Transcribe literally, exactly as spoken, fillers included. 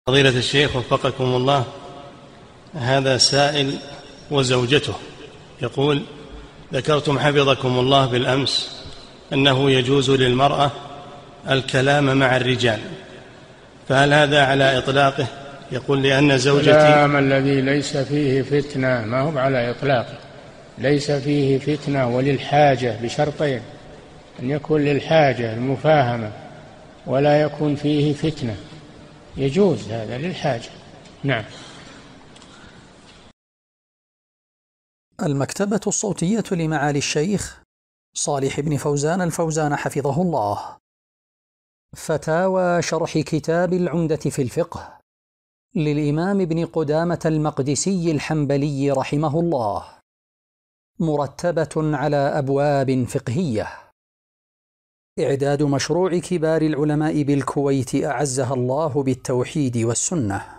فضيلة الشيخ وفقكم الله، هذا سائل وزوجته يقول: ذكرتم حفظكم الله بالأمس أنه يجوز للمرأة الكلام مع الرجال، فهل هذا على إطلاقه؟ يقول: لأن زوجتي الكلام الذي ليس فيه فتنة ما هو على إطلاقه، ليس فيه فتنة وللحاجة بشرطين: أن يكون للحاجة المفاهمة ولا يكون فيه فتنة، يجوز هذا للحاجة. نعم. المكتبة الصوتية لمعالي الشيخ صالح بن فوزان الفوزان حفظه الله. فتاوى شرح كتاب العمدة في الفقه للإمام ابن قدامة المقدسي الحنبلي رحمه الله، مرتبة على أبواب فقهية. إعداد مشروع كبار العلماء بالكويت أعزها الله بالتوحيد والسنة.